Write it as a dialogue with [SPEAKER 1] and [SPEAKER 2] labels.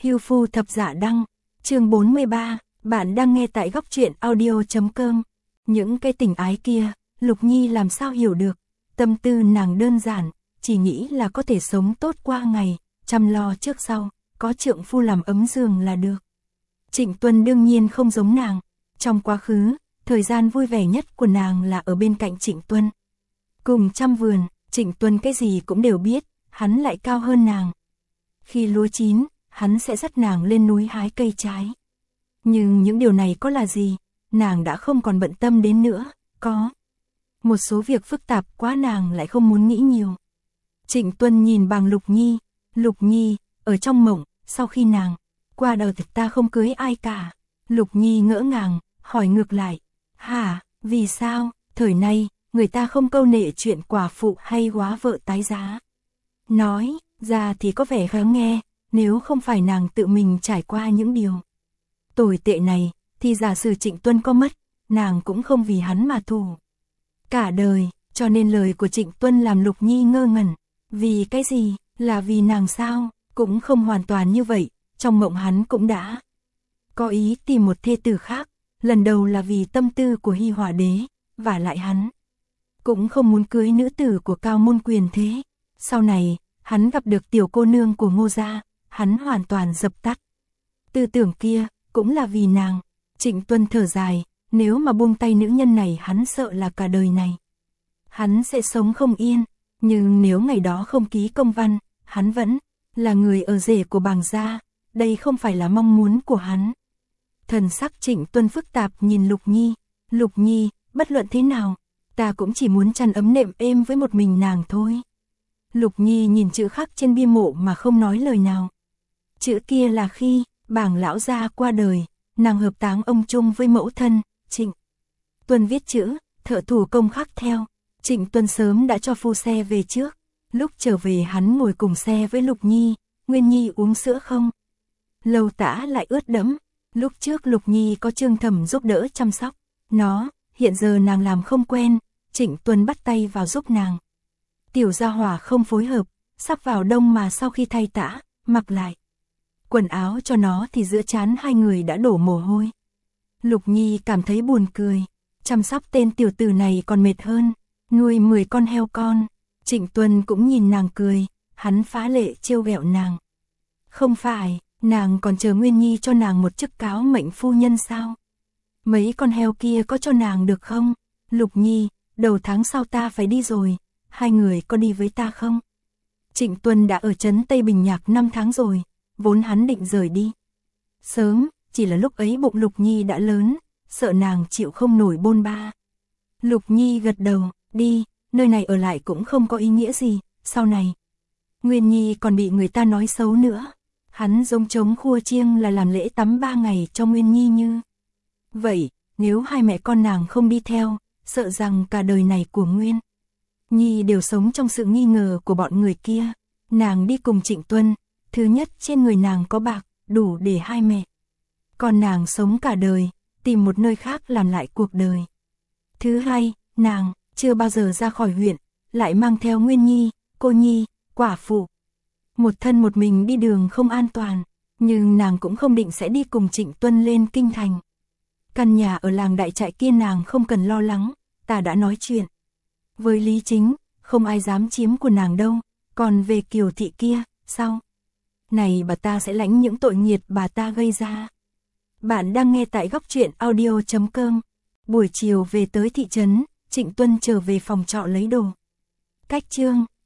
[SPEAKER 1] Hưu Phu Thập Dạ Đăng, chương 43, bạn đang nghe tại góc truyện audio.com. Những cái tình ái kia, Lục Nhi làm sao hiểu được, tâm tư nàng đơn giản, chỉ nghĩ là có thể sống tốt qua ngày, chăm lo trước sau, có trượng phu làm ấm giường là được. Trịnh Tuân đương nhiên không giống nàng, trong quá khứ, thời gian vui vẻ nhất của nàng là ở bên cạnh Trịnh Tuân. Cùng chăm vườn, Trịnh Tuân cái gì cũng đều biết, hắn lại cao hơn nàng. Khi lúa chín, hắn sẽ dắt nàng lên núi hái cây trái. Nhưng những điều này có là gì, nàng đã không còn bận tâm đến nữa, có. Một số việc phức tạp quá nàng lại không muốn nghĩ nhiều. Trịnh Tuân nhìn bằng Lục Nhi, ở trong mộng, sau khi nàng qua đời thì ta không cưới ai cả. Lục Nhi ngỡ ngàng, hỏi ngược lại, hả, vì sao, thời nay, người ta không câu nệ chuyện quả phụ hay góa vợ tái giá. Nói ra thì có vẻ khó nghe, nếu không phải nàng tự mình trải qua những điều tồi tệ này, thì giả sử Trịnh Tuân có mất, nàng cũng không vì hắn mà thù cả đời, cho nên lời của Trịnh Tuân làm Lục Nhi ngơ ngẩn. Vì cái gì, là vì nàng sao, cũng không hoàn toàn như vậy, trong mộng hắn cũng đã có ý tìm một thê tử khác, lần đầu là vì tâm tư của Hy Hỏa Đế, vả lại hắn cũng không muốn cưới nữ tử của cao môn quyền thế. Sau này, hắn gặp được tiểu cô nương của Ngô gia, hắn hoàn toàn dập tắt tư tưởng kia, cũng là vì nàng. Trịnh Tuân thở dài, nếu mà buông tay nữ nhân này hắn sợ là cả đời này hắn sẽ sống không yên, nhưng nếu ngày đó không ký công văn, hắn vẫn là người ở rể của Bàng gia, đây không phải là mong muốn của hắn. Thần sắc Trịnh Tuân phức tạp nhìn Lục Nhi, bất luận thế nào, ta cũng chỉ muốn chăn ấm nệm êm với một mình nàng thôi. Lục Nhi nhìn chữ khắc trên bia mộ mà không nói lời nào. Chữ kia là khi Bàng lão gia qua đời, nàng hợp táng ông chung với mẫu thân. Trịnh Tuân viết chữ, thợ thủ công khắc theo. Trịnh Tuân sớm đã cho phu xe về trước, lúc trở về hắn ngồi cùng xe với Lục Nhi. Nguyên Nhi uống sữa không? Lâu tã lại ướt đẫm. Lúc trước Lục Nhi có Trương Thẩm giúp đỡ chăm sóc nó, hiện giờ nàng làm không quen, Trịnh Tuân bắt tay vào giúp nàng. Tiểu gia hỏa không phối hợp, sắp vào đông mà sau khi thay tã, mặc lại quần áo cho nó thì giữa trán hai người đã đổ mồ hôi. Lục Nhi cảm thấy buồn cười, chăm sóc tên tiểu tử này còn mệt hơn nuôi 10 con heo con. Trịnh Tuân cũng nhìn nàng cười, hắn phá lệ trêu ghẹo nàng. Không phải, nàng còn chờ Nguyên Nhi cho nàng một chức cáo mệnh phu nhân sao? Mấy con heo kia có cho nàng được không? Lục Nhi, đầu tháng sau ta phải đi rồi, hai người có đi với ta không? Trịnh Tuân đã ở trấn Tây Bình Nhạc 5 tháng rồi, vốn hắn định rời đi sớm, chỉ là lúc ấy bụng Lục Nhi đã lớn, sợ nàng chịu không nổi bôn ba. Lục Nhi gật đầu, đi, nơi này ở lại cũng không có ý nghĩa gì, sau này Nguyên Nhi còn bị người ta nói xấu nữa. Hắn giống trống khua chiêng là làm lễ tắm 3 ngày cho Nguyên Nhi như vậy, nếu hai mẹ con nàng không đi theo, sợ rằng cả đời này của Nguyên Nhi đều sống trong sự nghi ngờ của bọn người kia. Nàng đi cùng Trịnh Tuân, thứ nhất trên người nàng có bạc, đủ để hai mẹ còn nàng sống cả đời, tìm một nơi khác làm lại cuộc đời. Thứ hai, nàng chưa bao giờ ra khỏi huyện, lại mang theo Nguyên Nhi, cô nhi, quả phụ. Một thân một mình đi đường không an toàn, nhưng nàng cũng không định sẽ đi cùng Trịnh Tuân lên kinh thành. Căn nhà ở làng Đại Trại kia nàng không cần lo lắng, ta đã nói chuyện với Lý Chính, không ai dám chiếm của nàng đâu. Còn về Kiều thị kia, sao? Này bà ta sẽ lãnh những tội nghiệt bà ta gây ra. Bạn đang nghe tại góc truyện audio.com. Buổi chiều về tới thị trấn, Trịnh Tuân trở về phòng trọ lấy đồ. Cách chương